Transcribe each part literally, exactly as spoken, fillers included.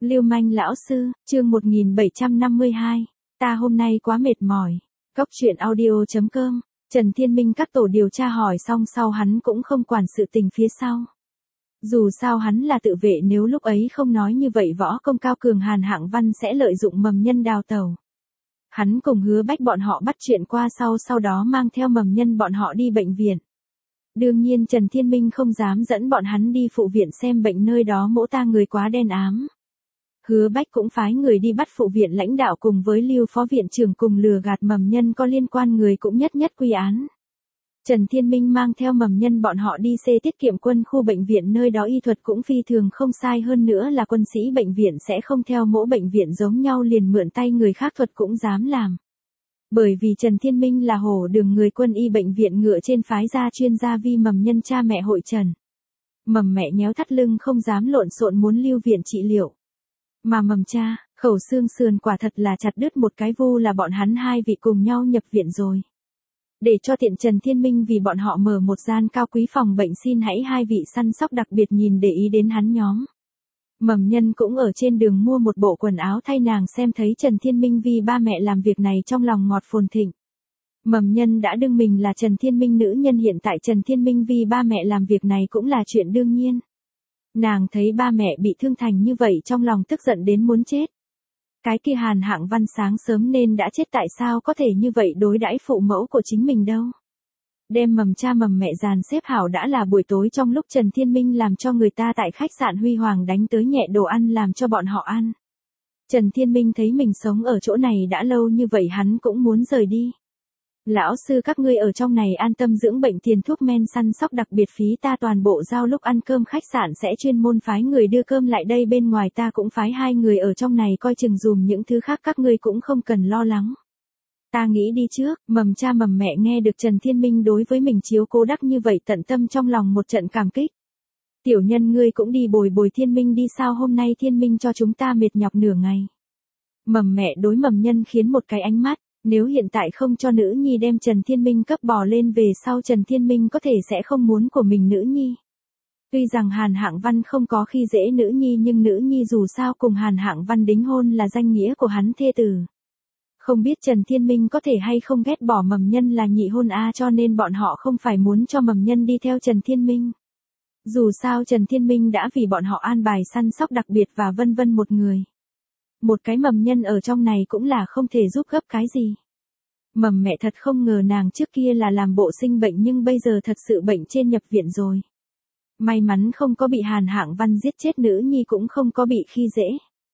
Lưu manh lão sư, chương một nghìn bảy trăm năm mươi hai. Ta hôm nay quá mệt mỏi. Cốc truyện audio chấm com. Trần Thiên Minh các tổ điều tra hỏi xong sau hắn cũng không quản sự tình phía sau. Dù sao hắn là tự vệ, nếu lúc ấy không nói như vậy võ công cao cường Hàn Hạng Văn sẽ lợi dụng mầm nhân đào tẩu. Hắn cùng Hứa Bách bọn họ bắt chuyện qua sau sau đó mang theo mầm nhân bọn họ đi bệnh viện. Đương nhiên Trần Thiên Minh không dám dẫn bọn hắn đi phụ viện xem bệnh, nơi đó mỗ ta người quá đen ám. Hứa Bách cũng phái người đi bắt phụ viện lãnh đạo cùng với Lưu phó viện trưởng cùng lừa gạt mầm nhân có liên quan người cũng nhất nhất quy án. Trần Thiên Minh mang theo mầm nhân bọn họ đi xe tiết kiệm quân khu bệnh viện, nơi đó y thuật cũng phi thường không sai, hơn nữa là quân sĩ bệnh viện sẽ không theo mẫu bệnh viện giống nhau liền mượn tay người khác thuật cũng dám làm. Bởi vì Trần Thiên Minh là hổ đường người quân y bệnh viện ngựa trên phái ra chuyên gia vi mầm nhân cha mẹ hội trần. Mầm mẹ nhéo thắt lưng không dám lộn xộn muốn lưu viện trị liệu. Mà mầm cha, khẩu xương sườn quả thật là chặt đứt một cái vu là bọn hắn hai vị cùng nhau nhập viện rồi. Để cho tiện Trần Thiên Minh vì bọn họ mở một gian cao quý phòng bệnh, xin hãy hai vị săn sóc đặc biệt nhìn để ý đến hắn nhóm. Mầm nhân cũng ở trên đường mua một bộ quần áo thay nàng, xem thấy Trần Thiên Minh vì ba mẹ làm việc này trong lòng ngọt phồn thịnh. Mầm nhân đã đương mình là Trần Thiên Minh nữ nhân, hiện tại Trần Thiên Minh vì ba mẹ làm việc này cũng là chuyện đương nhiên. Nàng thấy ba mẹ bị thương thành như vậy trong lòng tức giận đến muốn chết. Cái kia Hàn Hạng Văn sáng sớm nên đã chết, tại sao có thể như vậy đối đãi phụ mẫu của chính mình đâu. Đem mầm cha mầm mẹ dàn xếp hảo đã là buổi tối, trong lúc Trần Thiên Minh làm cho người ta tại khách sạn Huy Hoàng đánh tới nhẹ đồ ăn làm cho bọn họ ăn. Trần Thiên Minh thấy mình sống ở chỗ này đã lâu như vậy hắn cũng muốn rời đi. Lão sư các ngươi ở trong này an tâm dưỡng bệnh, tiền thuốc men săn sóc đặc biệt phí ta toàn bộ giao, lúc ăn cơm khách sạn sẽ chuyên môn phái người đưa cơm lại đây, bên ngoài ta cũng phái hai người ở trong này coi chừng dùm, những thứ khác các ngươi cũng không cần lo lắng. Ta nghĩ đi trước. Mầm cha mầm mẹ nghe được Trần Thiên Minh đối với mình chiếu cố đắc như vậy tận tâm trong lòng một trận cảm kích. Tiểu nhân ngươi cũng đi bồi bồi Thiên Minh đi, sao hôm nay Thiên Minh cho chúng ta mệt nhọc nửa ngày. Mầm mẹ đối mầm nhân khiến một cái ánh mắt. Nếu hiện tại không cho nữ nhi đem Trần Thiên Minh cấp bò lên, về sau Trần Thiên Minh có thể sẽ không muốn của mình nữ nhi. Tuy rằng Hàn Hạng Văn không có khi dễ nữ nhi, nhưng nữ nhi dù sao cùng Hàn Hạng Văn đính hôn là danh nghĩa của hắn thê tử. Không biết Trần Thiên Minh có thể hay không ghét bỏ mầm nhân là nhị hôn a, cho nên bọn họ không phải muốn cho mầm nhân đi theo Trần Thiên Minh. Dù sao Trần Thiên Minh đã vì bọn họ an bài săn sóc đặc biệt và vân vân một người. Một cái mầm nhân ở trong này cũng là không thể giúp gấp cái gì. Mầm mẹ thật không ngờ nàng trước kia là làm bộ sinh bệnh nhưng bây giờ thật sự bệnh trên nhập viện rồi. May mắn không có bị Hàn Hạng Văn giết chết, nữ nhi cũng không có bị khi dễ.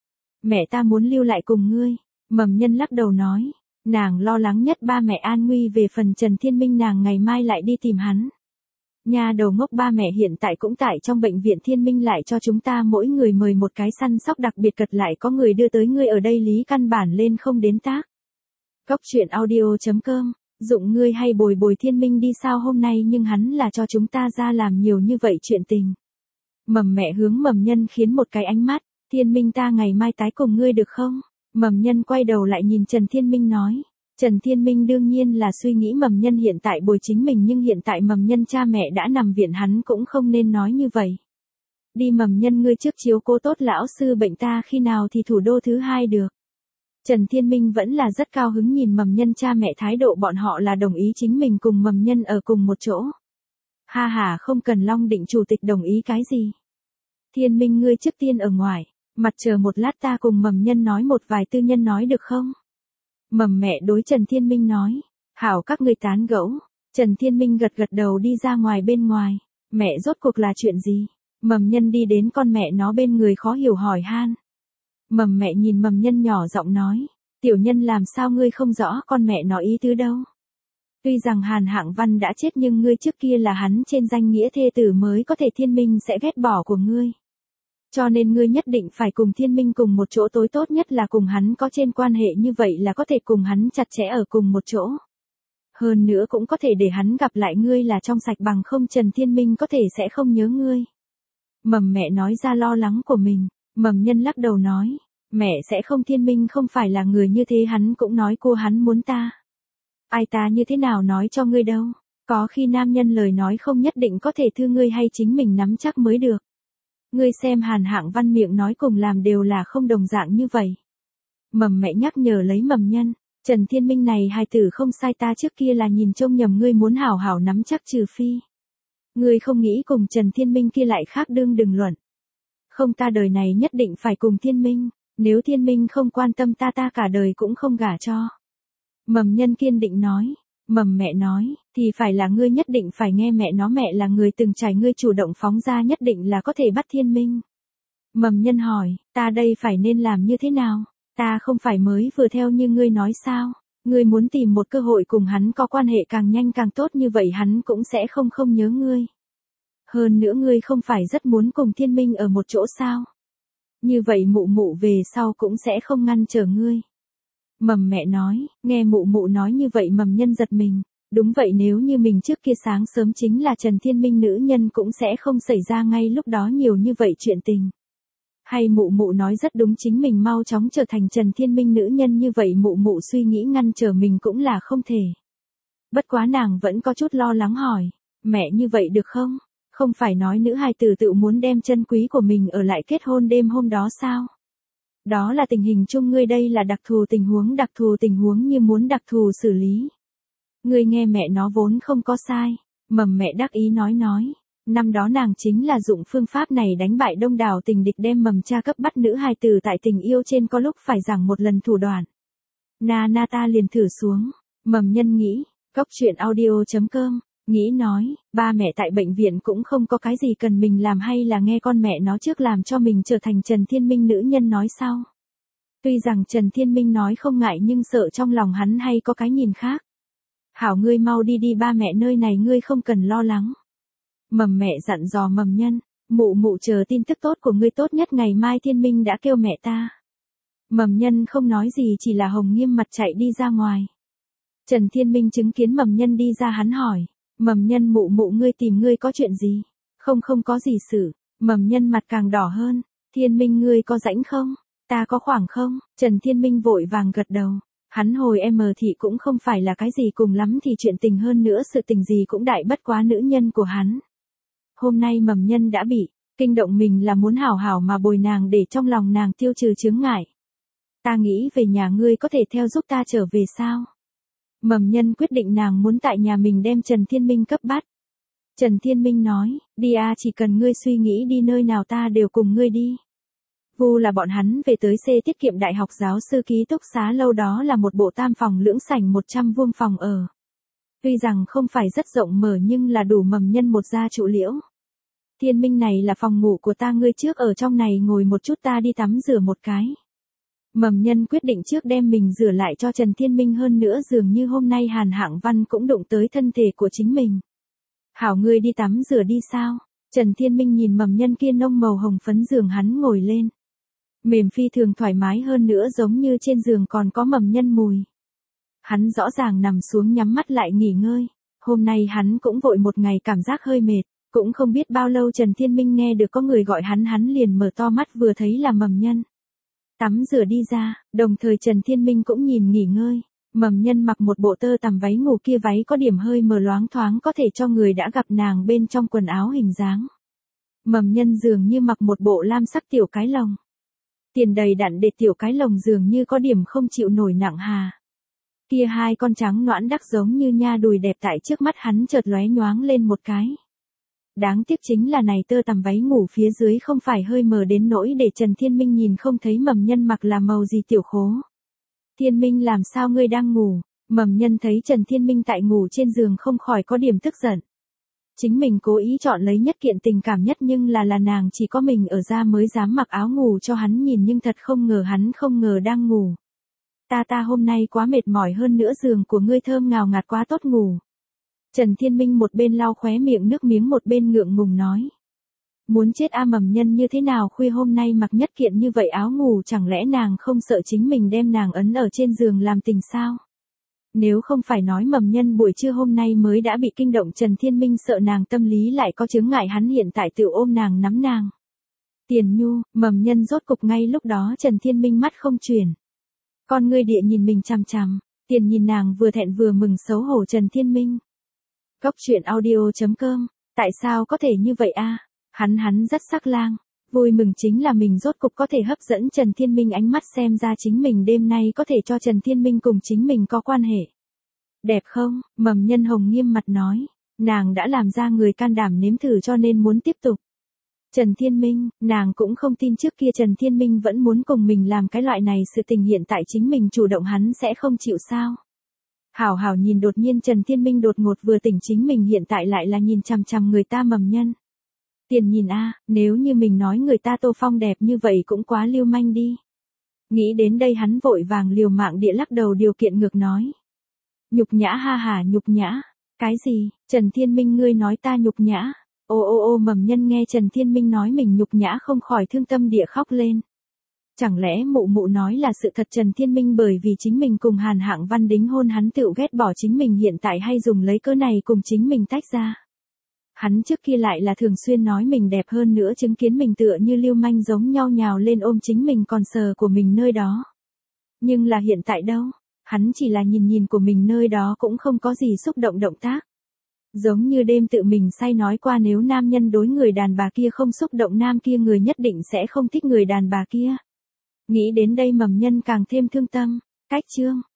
Mẹ ta muốn lưu lại cùng ngươi. Mầm nhân lắc đầu nói. Nàng lo lắng nhất ba mẹ an nguy, về phần Trần Thiên Minh nàng ngày mai lại đi tìm hắn. Nhà đầu ngốc, ba mẹ hiện tại cũng tại trong bệnh viện, Thiên Minh lại cho chúng ta mỗi người mời một cái săn sóc đặc biệt, cật lại có người đưa tới ngươi ở đây lý căn bản lên không đến tác. Cốc truyện audio chấm com. Dụng ngươi hay bồi bồi Thiên Minh đi sao hôm nay, nhưng hắn là cho chúng ta ra làm nhiều như vậy chuyện tình. Mầm mẹ hướng mầm nhân khiến một cái ánh mắt. Thiên Minh ta ngày mai tái cùng ngươi được không? Mầm nhân quay đầu lại nhìn Trần Thiên Minh nói. Trần Thiên Minh đương nhiên là suy nghĩ mầm nhân hiện tại bồi chính mình, nhưng hiện tại mầm nhân cha mẹ đã nằm viện, hắn cũng không nên nói như vậy. Đi mầm nhân, ngươi trước chiếu cố tốt lão sư bệnh, ta khi nào thì thủ đô thứ hai được. Trần Thiên Minh vẫn là rất cao hứng nhìn mầm nhân cha mẹ thái độ bọn họ là đồng ý chính mình cùng mầm nhân ở cùng một chỗ. Ha ha, không cần Long Định chủ tịch đồng ý cái gì. Thiên Minh ngươi trước tiên ở ngoài, mặt chờ một lát ta cùng mầm nhân nói một vài tư nhân nói được không? Mầm mẹ đối Trần Thiên Minh nói. Hảo, các ngươi tán gẫu. Trần Thiên Minh gật gật đầu đi ra ngoài bên ngoài. Mẹ rốt cuộc là chuyện gì? Mầm nhân đi đến con mẹ nó bên người khó hiểu hỏi han. Mầm mẹ nhìn mầm nhân nhỏ giọng nói. Tiểu nhân làm sao ngươi không rõ con mẹ nó ý tứ đâu. Tuy rằng Hàn Hạng Văn đã chết nhưng ngươi trước kia là hắn trên danh nghĩa thê tử mới có thể Thiên Minh sẽ ghét bỏ của ngươi. Cho nên ngươi nhất định phải cùng Thiên Minh cùng một chỗ, tối tốt nhất là cùng hắn có trên quan hệ, như vậy là có thể cùng hắn chặt chẽ ở cùng một chỗ. Hơn nữa cũng có thể để hắn gặp lại ngươi là trong sạch, bằng không Trần Thiên Minh có thể sẽ không nhớ ngươi. Mầm mẹ nói ra lo lắng của mình. Mầm nhân lắc đầu nói. Mẹ sẽ không, Thiên Minh không phải là người như thế, hắn cũng nói cô hắn muốn ta. Ai ta như thế nào nói cho ngươi đâu. Có khi nam nhân lời nói không nhất định có thể thương ngươi, hay chính mình nắm chắc mới được. Ngươi xem Hàn Hạng Văn miệng nói cùng làm đều là không đồng dạng như vậy. Mầm mẹ nhắc nhở lấy Mầm Nhân, Trần Thiên Minh này hài tử không sai, ta trước kia là nhìn trông nhầm ngươi muốn hảo hảo nắm chắc trừ phi. Ngươi không nghĩ cùng Trần Thiên Minh kia lại khác đương đừng luận. Không, ta đời này nhất định phải cùng Thiên Minh, nếu Thiên Minh không quan tâm ta ta cả đời cũng không gả cho. Mầm Nhân kiên định nói. Mầm mẹ nói, thì phải là ngươi nhất định phải nghe mẹ nó, mẹ là người từng trải, ngươi chủ động phóng ra nhất định là có thể bắt Thiên Minh. Mầm Nhân hỏi, ta đây phải nên làm như thế nào? Ta không phải mới vừa theo như ngươi nói sao? Ngươi muốn tìm một cơ hội cùng hắn có quan hệ càng nhanh càng tốt, như vậy hắn cũng sẽ không không nhớ ngươi. Hơn nữa ngươi không phải rất muốn cùng Thiên Minh ở một chỗ sao? Như vậy mụ mụ về sau cũng sẽ không ngăn trở ngươi. Mầm mẹ nói, nghe mụ mụ nói như vậy Mầm Nhân giật mình. Đúng vậy, nếu như mình trước kia sáng sớm chính là Trần Thiên Minh nữ nhân cũng sẽ không xảy ra ngay lúc đó nhiều như vậy chuyện tình. Hay mụ mụ nói rất đúng, chính mình mau chóng trở thành Trần Thiên Minh nữ nhân, như vậy mụ mụ suy nghĩ ngăn trở mình cũng là không thể. Bất quá nàng vẫn có chút lo lắng hỏi, mẹ như vậy được không? Không phải nói nữ hài tử tự muốn đem chân quý của mình ở lại kết hôn đêm hôm đó sao? Đó là tình hình chung, ngươi đây là đặc thù tình huống, đặc thù tình huống như muốn đặc thù xử lý. Ngươi nghe mẹ nó vốn không có sai. Mầm mẹ đắc ý nói nói. Năm đó nàng chính là dụng phương pháp này đánh bại đông đảo tình địch, đem Mầm cha cấp bắt nữ hài tử tại tình yêu trên có lúc phải giảng một lần thủ đoạn. Na na ta liền thử xuống. Mầm Nhân nghĩ, cốc truyện audio chấm com, nghĩ nói, ba mẹ tại bệnh viện cũng không có cái gì cần mình làm, hay là nghe con mẹ nó trước làm cho mình trở thành Trần Thiên Minh nữ nhân nói sau. Tuy rằng Trần Thiên Minh nói không ngại nhưng sợ trong lòng hắn hay có cái nhìn khác. Hảo, ngươi mau đi đi, ba mẹ nơi này ngươi không cần lo lắng. Mầm mẹ dặn dò Mầm Nhân, mụ mụ chờ tin tức tốt của ngươi, tốt nhất ngày mai Thiên Minh đã kêu mẹ ta. Mầm Nhân không nói gì, chỉ là hồng nghiêm mặt chạy đi ra ngoài. Trần Thiên Minh chứng kiến Mầm Nhân đi ra, hắn hỏi, Mầm Nhân, mụ mụ ngươi tìm ngươi có chuyện gì? Không không có gì sự. Mầm Nhân mặt càng đỏ hơn, Thiên Minh ngươi có rảnh không? Ta có khoảng không? Trần Thiên Minh vội vàng gật đầu. Hắn hồi em thì cũng không phải là cái gì, cùng lắm thì chuyện tình, hơn nữa sự tình gì cũng đại bất quá nữ nhân của hắn. Hôm nay Mầm Nhân đã bị kinh động, mình là muốn hảo hảo mà bồi nàng để trong lòng nàng tiêu trừ chướng ngại. Ta nghĩ về nhà, ngươi có thể theo giúp ta trở về sao? Mầm Nhân quyết định nàng muốn tại nhà mình đem Trần Thiên Minh cấp bắt. Trần Thiên Minh nói, đi à, chỉ cần ngươi suy nghĩ đi nơi nào ta đều cùng ngươi đi. Vu là bọn hắn về tới C tiết kiệm đại học giáo sư ký túc xá lâu, đó là một bộ tam phòng lưỡng sảnh một trăm vuông phòng ở. Tuy rằng không phải rất rộng mở nhưng là đủ Mầm Nhân một gia trụ liễu. Thiên Minh, này là phòng ngủ của ta, ngươi trước ở trong này ngồi một chút, ta đi tắm rửa một cái. Mầm Nhân quyết định trước đem mình rửa lại cho Trần Thiên Minh, hơn nữa dường như hôm nay Hàn Hạng Văn cũng đụng tới thân thể của chính mình. Hảo, ngươi đi tắm rửa đi sao? Trần Thiên Minh nhìn Mầm Nhân kia nông màu hồng phấn giường, hắn ngồi lên. Mềm phi thường thoải mái, hơn nữa giống như trên giường còn có Mầm Nhân mùi. Hắn rõ ràng nằm xuống nhắm mắt lại nghỉ ngơi. Hôm nay hắn cũng vội một ngày, cảm giác hơi mệt. Cũng không biết bao lâu Trần Thiên Minh nghe được có người gọi hắn, hắn liền mở to mắt, vừa thấy là Mầm Nhân. Tắm rửa đi ra, đồng thời Trần Thiên Minh cũng nhìn nghỉ ngơi. Mầm Nhân mặc một bộ tơ tằm váy ngủ, kia váy có điểm hơi mờ loáng thoáng, có thể cho người đã gặp nàng bên trong quần áo hình dáng. Mầm Nhân dường như mặc một bộ lam sắc tiểu cái lồng. Tiền đầy đặn để tiểu cái lồng dường như có điểm không chịu nổi nặng hà. Kia hai con trắng nõn đắc giống như nha đùi đẹp tại trước mắt hắn chợt lóe nhoáng lên một cái. Đáng tiếc chính là này tơ tằm váy ngủ phía dưới không phải hơi mờ đến nỗi để Trần Thiên Minh nhìn không thấy Mầm Nhân mặc là màu gì tiểu khố. Thiên Minh, làm sao ngươi đang ngủ? Mầm Nhân thấy Trần Thiên Minh tại ngủ trên giường không khỏi có điểm tức giận. Chính mình cố ý chọn lấy nhất kiện tình cảm nhất, nhưng là là nàng chỉ có mình ở ra mới dám mặc áo ngủ cho hắn nhìn, nhưng thật không ngờ hắn không ngờ đang ngủ. Ta ta hôm nay quá mệt mỏi, hơn nữa giường của ngươi thơm ngào ngạt quá tốt ngủ. Trần Thiên Minh một bên lau khóe miệng nước miếng một bên ngượng ngùng nói. Muốn chết a, Mầm Nhân như thế nào khuya hôm nay mặc nhất kiện như vậy áo ngủ, chẳng lẽ nàng không sợ chính mình đem nàng ấn ở trên giường làm tình sao? Nếu không phải nói Mầm Nhân buổi trưa hôm nay mới đã bị kinh động, Trần Thiên Minh sợ nàng tâm lý lại có chướng ngại, hắn hiện tại tự ôm nàng nắm nàng. Tiền Nhu, Mầm Nhân rốt cục ngay lúc đó Trần Thiên Minh mắt không chuyển. Con ngươi địa nhìn mình chằm chằm, Tiền nhìn nàng vừa thẹn vừa mừng xấu hổ. Trần Thiên Minh. Cốc truyện audio chấm com, tại sao có thể như vậy a? Hắn hắn rất sắc lang. Vui mừng chính là mình rốt cục có thể hấp dẫn Trần Thiên Minh ánh mắt, xem ra chính mình đêm nay có thể cho Trần Thiên Minh cùng chính mình có quan hệ. Đẹp không? Mầm Nhân Hồng nghiêm mặt nói. Nàng đã làm ra người can đảm nếm thử cho nên muốn tiếp tục. Trần Thiên Minh, nàng cũng không tin trước kia Trần Thiên Minh vẫn muốn cùng mình làm cái loại này sự tình, hiện tại chính mình chủ động hắn sẽ không chịu sao. Hảo hảo nhìn, đột nhiên Trần Thiên Minh đột ngột vừa tỉnh, chính mình hiện tại lại là nhìn chằm chằm người ta Mầm Nhân. Tiền nhìn a, nếu như mình nói người ta Tô Phong đẹp như vậy cũng quá lưu manh đi. Nghĩ đến đây hắn vội vàng liều mạng địa lắc đầu điều kiện ngược nói. Nhục nhã, ha ha, nhục nhã. Cái gì? Trần Thiên Minh, ngươi nói ta nhục nhã? Ô ô ô, Mầm Nhân nghe Trần Thiên Minh nói mình nhục nhã không khỏi thương tâm địa khóc lên. Chẳng lẽ mụ mụ nói là sự thật? Trần Thiên Minh bởi vì chính mình cùng Hàn Hạng Văn đính hôn hắn tựu ghét bỏ chính mình, hiện tại hay dùng lấy cớ này cùng chính mình tách ra. Hắn trước kia lại là thường xuyên nói mình đẹp, hơn nữa chứng kiến mình tựa như lưu manh giống nhau nhào lên ôm chính mình còn sờ của mình nơi đó. Nhưng là hiện tại đâu, hắn chỉ là nhìn nhìn của mình nơi đó cũng không có gì xúc động động tác. Giống như đêm tự mình say nói qua, nếu nam nhân đối người đàn bà kia không xúc động, nam kia người nhất định sẽ không thích người đàn bà kia. Nghĩ đến đây Mầm Nhân càng thêm thương tâm. Cách chương